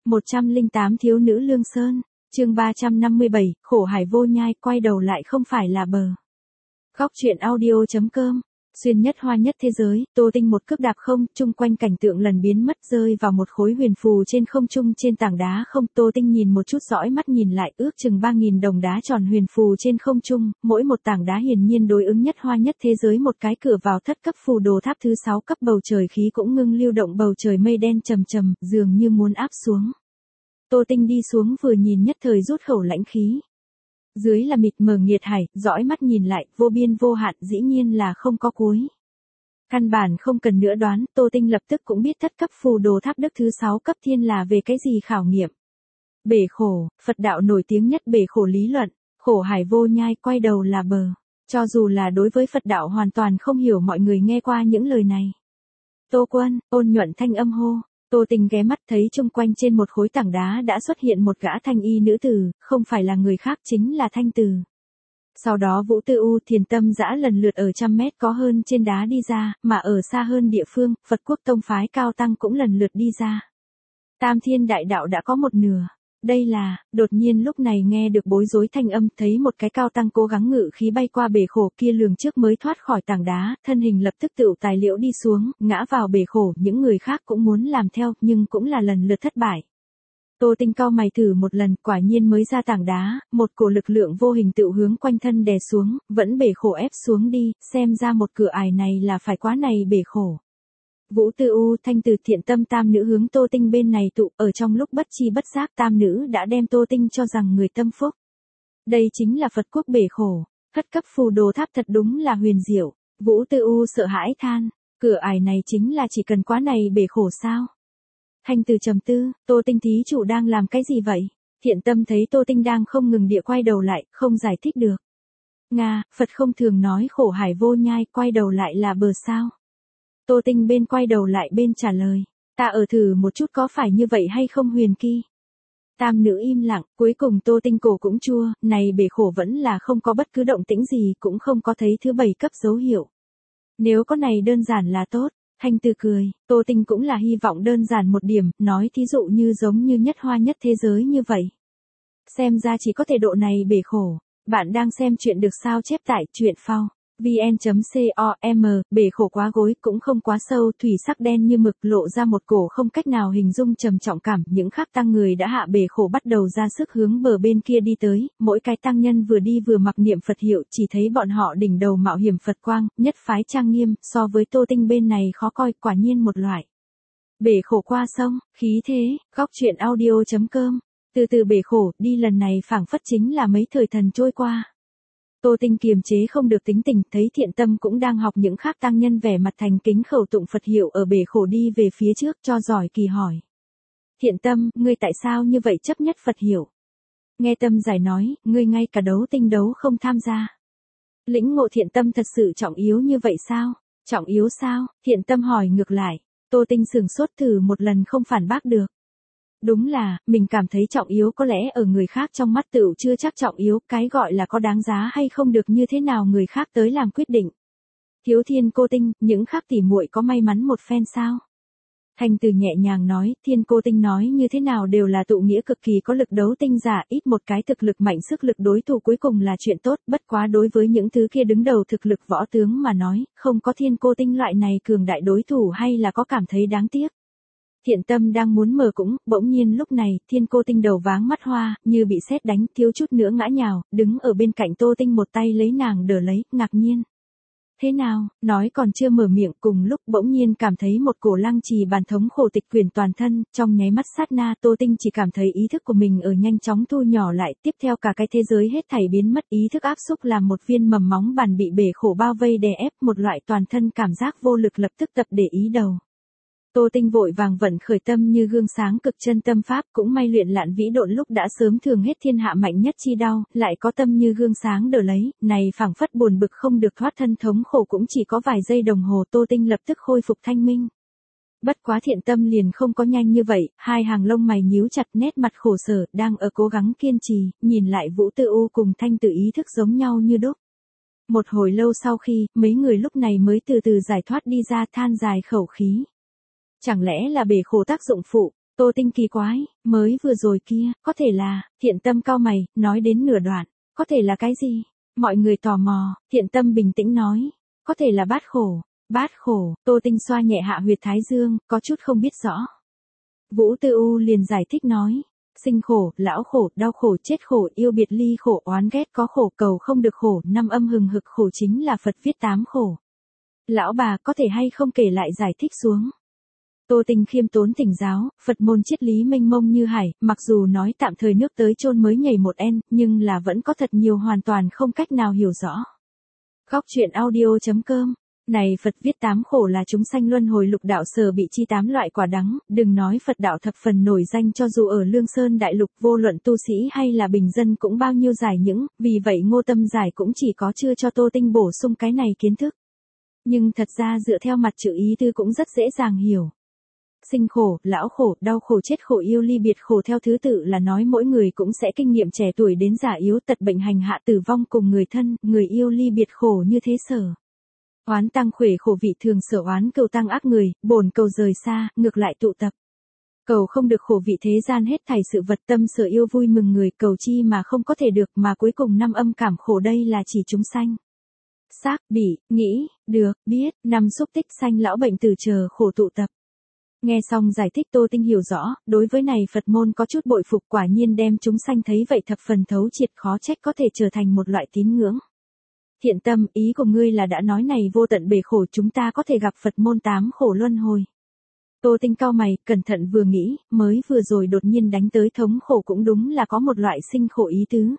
108 Thiếu nữ Lương Sơn, chương 357, khổ hải vô nhai, quay đầu lại không phải là bờ. Góc truyện audio.com. Xuyên nhất hoa nhất thế giới, Tô Tinh một cước đạp không, chung quanh cảnh tượng lần biến mất rơi vào một khối huyền phù trên không trung trên tảng đá không. Tô Tinh nhìn một chút dõi mắt nhìn lại, ước chừng 3.000 đồng đá tròn huyền phù trên không trung, mỗi một tảng đá hiển nhiên đối ứng nhất hoa nhất thế giới, một cái cửa vào thất cấp phù đồ tháp thứ 6 cấp. Bầu trời khí cũng ngưng lưu động, bầu trời mây đen trầm trầm, dường như muốn áp xuống. Tô Tinh đi xuống vừa nhìn nhất thời rút khẩu lãnh khí. Dưới là mịt mờ nghiệt hải, dõi mắt nhìn lại, vô biên vô hạn, dĩ nhiên là không có cuối. Căn bản không cần nữa đoán, Tô Tinh lập tức cũng biết thất cấp phù đồ tháp đức thứ 6 cấp thiên là về cái gì khảo nghiệm. Bể khổ, Phật đạo nổi tiếng nhất bể khổ lý luận, khổ hải vô nhai, quay đầu là bờ. Cho dù là đối với Phật đạo hoàn toàn không hiểu, mọi người nghe qua những lời này. Tô Quân, ôn nhuận thanh âm hô. Tô Tinh ghé mắt thấy chung quanh trên một khối tảng đá đã xuất hiện một gã thanh y nữ tử, không phải là người khác chính là Thanh Từ. Sau đó Vũ Tư U, Thiền Tâm Dã lần lượt ở 100 mét có hơn trên đá đi ra, mà ở xa hơn địa phương, Phật Quốc Tông phái cao tăng cũng lần lượt đi ra. Tam Thiên Đại Đạo đã có một nửa. Đây là, đột nhiên lúc này nghe được bối rối thanh âm, thấy một cái cao tăng cố gắng ngự khí bay qua bể khổ kia, lường trước mới thoát khỏi tảng đá, thân hình lập tức tựu tài liễu đi xuống, ngã vào bể khổ, những người khác cũng muốn làm theo, nhưng cũng là lần lượt thất bại. Tô Tinh cau mày thử một lần, quả nhiên mới ra tảng đá, một cổ lực lượng vô hình tựu hướng quanh thân đè xuống, vẫn bể khổ ép xuống đi, xem ra một cửa ải này là phải quá này bể khổ. Vũ Tư U, Thanh Từ, Thiện Tâm tam nữ hướng Tô Tinh bên này tụ, ở trong lúc bất chi bất giác tam nữ đã đem Tô Tinh cho rằng người tâm phúc. Đây chính là Phật Quốc bể khổ, thất cấp phù đồ tháp thật đúng là huyền diệu. Vũ Tư U sợ hãi than, cửa ải này chính là chỉ cần quá này bể khổ sao? Thanh Từ trầm tư, Tô Tinh thí chủ đang làm cái gì vậy? Thiện Tâm thấy Tô Tinh đang không ngừng địa quay đầu lại, không giải thích được. Nga, Phật không thường nói khổ hải vô nhai, quay đầu lại là bờ sao? Tô Tinh bên quay đầu lại bên trả lời, ta ở thử một chút có phải như vậy hay không Huyền Kỳ. Tam nữ im lặng, cuối cùng Tô Tinh cổ cũng chua, này bể khổ vẫn là không có bất cứ động tĩnh gì, cũng không có thấy thứ 7 cấp dấu hiệu. Nếu có này đơn giản là tốt. Thanh Từ cười, Tô Tinh cũng là hy vọng đơn giản một điểm, nói thí dụ như giống như nhất hoa nhất thế giới như vậy. Xem ra chỉ có thể độ này bể khổ. Bạn đang xem chuyện được sao chép tại truyện phao. vn.com, bể khổ quá gối cũng không quá sâu, thủy sắc đen như mực lộ ra một cổ không cách nào hình dung trầm trọng cảm, những khác tăng người đã hạ bể khổ bắt đầu ra sức hướng bờ bên kia đi tới, mỗi cái tăng nhân vừa đi vừa mặc niệm Phật hiệu, chỉ thấy bọn họ đỉnh đầu mạo hiểm Phật quang, nhất phái trang nghiêm, so với Tô Tinh bên này khó coi, quả nhiên một loại. Bể khổ qua sông, khí thế, góc truyện audio.com, từ từ bể khổ, đi lần này phảng phất chính là mấy thời thần trôi qua. Tô Tinh kiềm chế không được tính tình, thấy Thiện Tâm cũng đang học những khác tăng nhân vẻ mặt thành kính khẩu tụng Phật hiệu ở bể khổ đi về phía trước, cho giỏi kỳ hỏi. Thiện Tâm, ngươi tại sao như vậy chấp nhất Phật hiệu? Nghe Tâm giải nói, ngươi ngay cả đấu tinh đấu không tham gia. Lĩnh ngộ Thiện Tâm thật sự trọng yếu như vậy sao? Trọng yếu sao? Thiện Tâm hỏi ngược lại. Tô Tinh sửng sốt thử một lần không phản bác được. Đúng là, mình cảm thấy trọng yếu có lẽ ở người khác trong mắt tựu chưa chắc trọng yếu, cái gọi là có đáng giá hay không được như thế nào người khác tới làm quyết định. Thiếu Thiên Cô Tinh, những khác tỉ muội có may mắn một phen sao? Thanh Từ nhẹ nhàng nói, Thiên Cô Tinh nói như thế nào đều là tụ nghĩa cực kỳ có lực đấu tinh giả, ít một cái thực lực mạnh sức lực đối thủ cuối cùng là chuyện tốt, bất quá đối với những thứ kia đứng đầu thực lực võ tướng mà nói, không có Thiên Cô Tinh loại này cường đại đối thủ hay là có cảm thấy đáng tiếc. Thiện Tâm đang muốn mở cũng, bỗng nhiên lúc này, Thiên Cô Tinh đầu váng mắt hoa, như bị sét đánh, thiếu chút nữa ngã nhào, đứng ở bên cạnh Tô Tinh một tay lấy nàng đỡ lấy, ngạc nhiên. Thế nào, nói còn chưa mở miệng, cùng lúc bỗng nhiên cảm thấy một cổ lăng trì bàn thống khổ tịch quyển toàn thân, trong nháy mắt sát na Tô Tinh chỉ cảm thấy ý thức của mình ở nhanh chóng thu nhỏ lại, tiếp theo cả cái thế giới hết thảy biến mất, ý thức áp xúc làm một viên mầm móng bàn bị bể khổ bao vây đè ép, một loại toàn thân cảm giác vô lực lập tức tập để ý đầu. Tô Tinh vội vàng vận khởi tâm như gương sáng cực chân tâm pháp, cũng may luyện lạn vĩ độn lúc đã sớm thường hết thiên hạ mạnh nhất chi đau, lại có tâm như gương sáng đỡ lấy, này phảng phất buồn bực không được thoát thân thống khổ cũng chỉ có vài giây đồng hồ, Tô Tinh lập tức khôi phục thanh minh. Bất quá Thiện Tâm liền không có nhanh như vậy, hai hàng lông mày nhíu chặt, nét mặt khổ sở, đang ở cố gắng kiên trì, nhìn lại Vũ Tư U cùng Thanh Từ ý thức giống nhau như đúc. Một hồi lâu sau khi, mấy người lúc này mới từ từ giải thoát đi ra, than dài khẩu khí. Chẳng lẽ là bể khổ tác dụng phụ? Tô Tinh kỳ quái, mới vừa rồi kia, có thể là, Thiện Tâm cau mày, nói đến nửa đoạn, có thể là cái gì? Mọi người tò mò, Thiện Tâm bình tĩnh nói, có thể là bát khổ. Bát khổ, Tô Tinh xoa nhẹ hạ huyệt thái dương, có chút không biết rõ. Vũ Tư U liền giải thích nói, sinh khổ, lão khổ, đau khổ, chết khổ, yêu biệt ly khổ, oán ghét có khổ, cầu không được khổ, năm âm hừng hực khổ chính là Phật viết 8 khổ. Lão bà có thể hay không kể lại giải thích xuống. Tô Tinh khiêm tốn thỉnh giáo, Phật môn triết lý mênh mông như hải, mặc dù nói tạm thời nước tới chôn mới nhảy một en, nhưng là vẫn có thật nhiều hoàn toàn không cách nào hiểu rõ. Góc truyện audio.com. Này Phật viết 8 khổ là chúng sanh luân hồi lục đạo sở bị chi 8 loại quả đắng, đừng nói Phật đạo thập phần nổi danh, cho dù ở Lương Sơn đại lục vô luận tu sĩ hay là bình dân cũng bao nhiêu giải những, vì vậy Ngô Tâm giải cũng chỉ có chưa cho Tô Tinh bổ sung cái này kiến thức. Nhưng thật ra dựa theo mặt chữ ý tư cũng rất dễ dàng hiểu. Sinh khổ, lão khổ, đau khổ, chết khổ, yêu ly biệt khổ theo thứ tự là nói mỗi người cũng sẽ kinh nghiệm trẻ tuổi đến già yếu tật bệnh hành hạ tử vong cùng người thân, người yêu ly biệt khổ như thế sở. Oán tăng khuể khổ vị thường sở oán cầu tăng ác người, bổn cầu rời xa, ngược lại tụ tập. Cầu không được khổ vị thế gian hết thảy sự vật tâm sở yêu vui mừng người, cầu chi mà không có thể được, mà cuối cùng năm âm cảm khổ đây là chỉ chúng sanh. Xác, bị, nghĩ, được, biết, năm xúc tích sanh lão bệnh tử chờ khổ tụ tập. Nghe xong giải thích Tô Tinh hiểu rõ, đối với này Phật môn có chút bội phục, quả nhiên đem chúng sanh thấy vậy thập phần thấu triệt, khó trách có thể trở thành một loại tín ngưỡng. Thiện Tâm, ý của ngươi là đã nói này vô tận bể khổ chúng ta có thể gặp Phật môn 8 khổ luân hồi. Tô Tinh cau mày, cẩn thận vừa nghĩ, mới vừa rồi đột nhiên đánh tới thống khổ cũng đúng là có một loại sinh khổ ý tứ.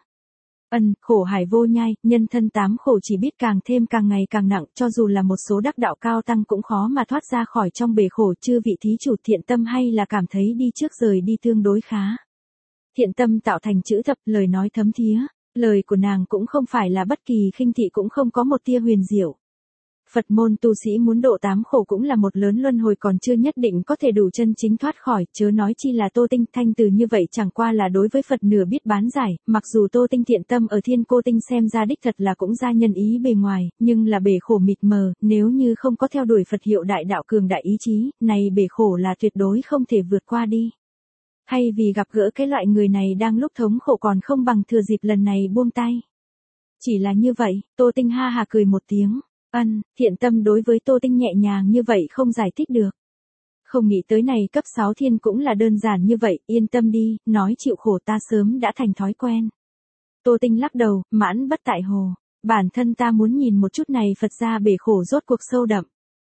Khổ hải vô nhai, nhân thân 8 khổ chỉ biết càng thêm càng ngày càng nặng, cho dù là một số đắc đạo cao tăng cũng khó mà thoát ra khỏi trong bể khổ, chư vị thí chủ Thiện Tâm hay là cảm thấy đi trước rời đi tương đối khá. Thiện Tâm tạo thành chữ thập, lời nói thấm thía, lời của nàng cũng không phải là bất kỳ khinh thị, cũng không có một tia huyền diệu. Phật môn tu sĩ muốn độ 8 khổ cũng là một lớn luân hồi, còn chưa nhất định có thể đủ chân chính thoát khỏi, chớ nói chi là Tô Tinh thanh từ như vậy chẳng qua là đối với Phật nửa biết bán giải, mặc dù Tô Tinh Thiện Tâm ở Thiên Cô Tinh xem ra đích thật là cũng ra nhân ý bề ngoài, nhưng là bể khổ mịt mờ, nếu như không có theo đuổi Phật hiệu đại đạo cường đại ý chí, này bể khổ là tuyệt đối không thể vượt qua đi. Hay vì gặp gỡ cái loại người này đang lúc thống khổ còn không bằng thừa dịp lần này buông tay. Chỉ là như vậy, Tô Tinh ha hà cười một tiếng. Thiện Tâm đối với Tô Tinh nhẹ nhàng như vậy không giải thích được. Không nghĩ tới này cấp 6 thiên cũng là đơn giản như vậy, yên tâm đi, nói chịu khổ ta sớm đã thành thói quen. Tô Tinh lắc đầu, mãn bất tại hồ, bản thân ta muốn nhìn một chút này Phật ra bể khổ rốt cuộc sâu đậm.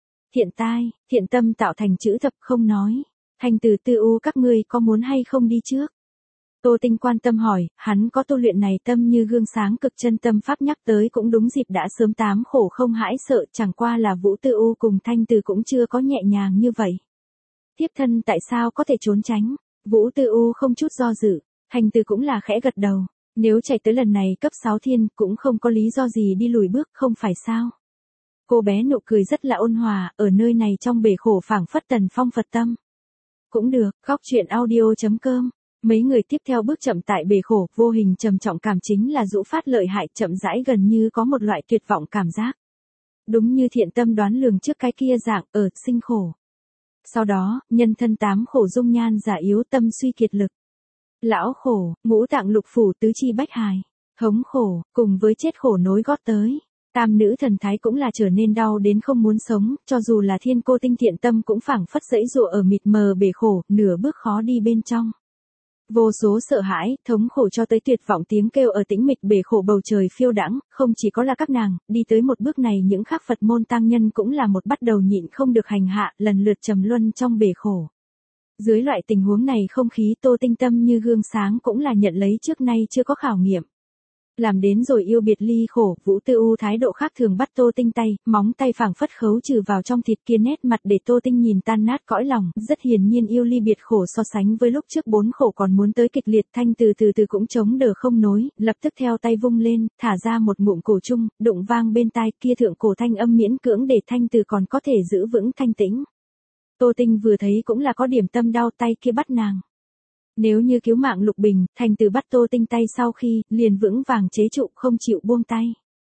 Thiện Tâm tạo thành chữ thập không nói, hành từ tư u các ngươi có muốn hay không đi trước? Tô Tinh quan tâm hỏi, hắn có tu luyện này tâm như gương sáng cực chân tâm pháp nhắc tới cũng đúng dịp đã sớm 8 khổ không hãi sợ, chẳng qua là Vũ Tư U cùng Thanh Từ cũng chưa có nhẹ nhàng như vậy. Tiếp thân tại sao có thể trốn tránh? Vũ Tư U không chút do dự, Thanh Từ cũng là khẽ gật đầu, nếu chạy tới lần này cấp 6 thiên cũng không có lý do gì đi lùi bước không phải sao? Cô bé nụ cười rất là ôn hòa, ở nơi này trong bể khổ phảng phất tần phong Phật tâm. Cũng được, góc truyện audio.com. Mấy người tiếp theo bước chậm tại bể khổ, vô hình trầm trọng cảm chính là dũ phát lợi hại, chậm rãi gần như có một loại tuyệt vọng cảm giác. Đúng như Thiện Tâm đoán lường trước cái kia dạng, sinh khổ. Sau đó, nhân thân 8 khổ dung nhan già yếu tâm suy kiệt lực. Lão khổ, ngũ tạng lục phủ tứ chi bách hài. Thống khổ, cùng với chết khổ nối gót tới. Tam nữ thần thái cũng là trở nên đau đến không muốn sống, cho dù là Thiên Cô Tinh Thiện Tâm cũng phảng phất dẫy dụa ở mịt mờ bể khổ, nửa bước khó đi bên trong. Vô số sợ hãi, thống khổ cho tới tuyệt vọng tiếng kêu ở tĩnh mịch bể khổ bầu trời phiêu đãng, không chỉ có là các nàng, đi tới một bước này những khác Phật môn tăng nhân cũng là một bắt đầu nhịn không được hành hạ, lần lượt trầm luân trong bể khổ. Dưới loại tình huống này không khí Tô Tinh tâm như gương sáng cũng là nhận lấy trước nay chưa có khảo nghiệm. Làm đến rồi yêu biệt ly khổ, Vũ Tư U thái độ khác thường bắt Tô Tinh tay, móng tay phảng phất khấu trừ vào trong thịt kia nét mặt để Tô Tinh nhìn tan nát cõi lòng, rất hiển nhiên yêu ly biệt khổ so sánh với lúc trước 4 khổ còn muốn tới kịch liệt. Thanh từ cũng chống đỡ không nối, lập tức theo tay vung lên, thả ra một ngụm cổ chung, đụng vang bên tai kia thượng cổ thanh âm miễn cưỡng để Thanh từ còn có thể giữ vững thanh tĩnh. Tô Tinh vừa thấy cũng là có điểm tâm đau tay kia bắt nàng. Nếu như cứu mạng Lục Bình, Thành Từ bắt Tô Tinh tay sau khi, liền vững vàng chế trụ không chịu buông tay.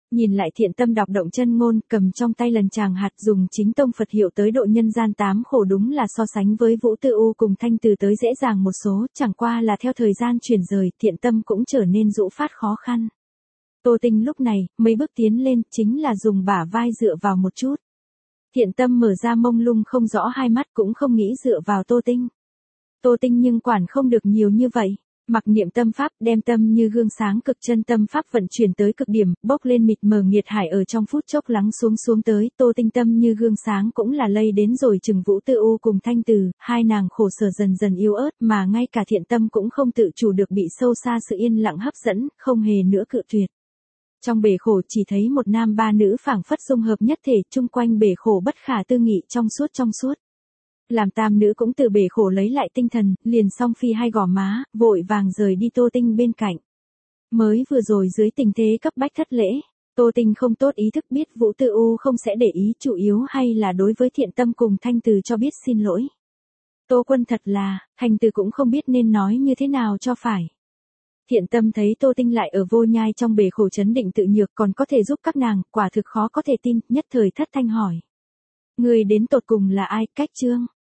Nhìn lại Thiện Tâm đọc động chân ngôn, cầm trong tay lần tràng hạt dùng chính tông Phật hiệu tới độ nhân gian tám khổ, đúng là so sánh với Vũ Tư U cùng Thanh Từ tới dễ dàng một số, chẳng qua là theo thời gian chuyển rời, Thiện Tâm cũng trở nên dũ phát khó khăn. Tô Tinh lúc này, mấy bước tiến lên, chính là dùng bả vai dựa vào một chút. Thiện Tâm mở ra mông lung không rõ hai mắt, cũng không nghĩ dựa vào Tô Tinh. Tô Tinh nhưng quản không được nhiều như vậy. Mặc niệm tâm pháp, đem tâm như gương sáng cực chân tâm pháp vận chuyển tới cực điểm, bốc lên mịt mờ nghiệt hải ở trong phút chốc lắng xuống tới. Tô Tinh tâm như gương sáng cũng là lây đến rồi chừng Vũ Tư U cùng Thanh Từ, hai nàng khổ sở dần dần yếu ớt, mà ngay cả Thiện Tâm cũng không tự chủ được bị sâu xa sự yên lặng hấp dẫn, không hề nữa cự tuyệt. Trong bể khổ chỉ thấy một nam ba nữ phảng phất dung hợp nhất thể, chung quanh bể khổ bất khả tư nghị trong suốt. Làm tam nữ cũng từ bể khổ lấy lại tinh thần, liền song phi hai gò má, vội vàng rời đi Tô Tinh bên cạnh. Mới vừa rồi dưới tình thế cấp bách thất lễ, Tô Tinh không tốt ý thức biết Vũ Tư U không sẽ để ý, chủ yếu hay là đối với Thiện Tâm cùng Thanh Từ cho biết xin lỗi. Tô Quân thật là, Thanh Từ cũng không biết nên nói như thế nào cho phải. Thiện Tâm thấy Tô Tinh lại ở vô nhai trong bể khổ trấn định tự nhược còn có thể giúp các nàng, quả thực khó có thể tin, nhất thời thất thanh hỏi. Người đến tột cùng là ai, cách chương?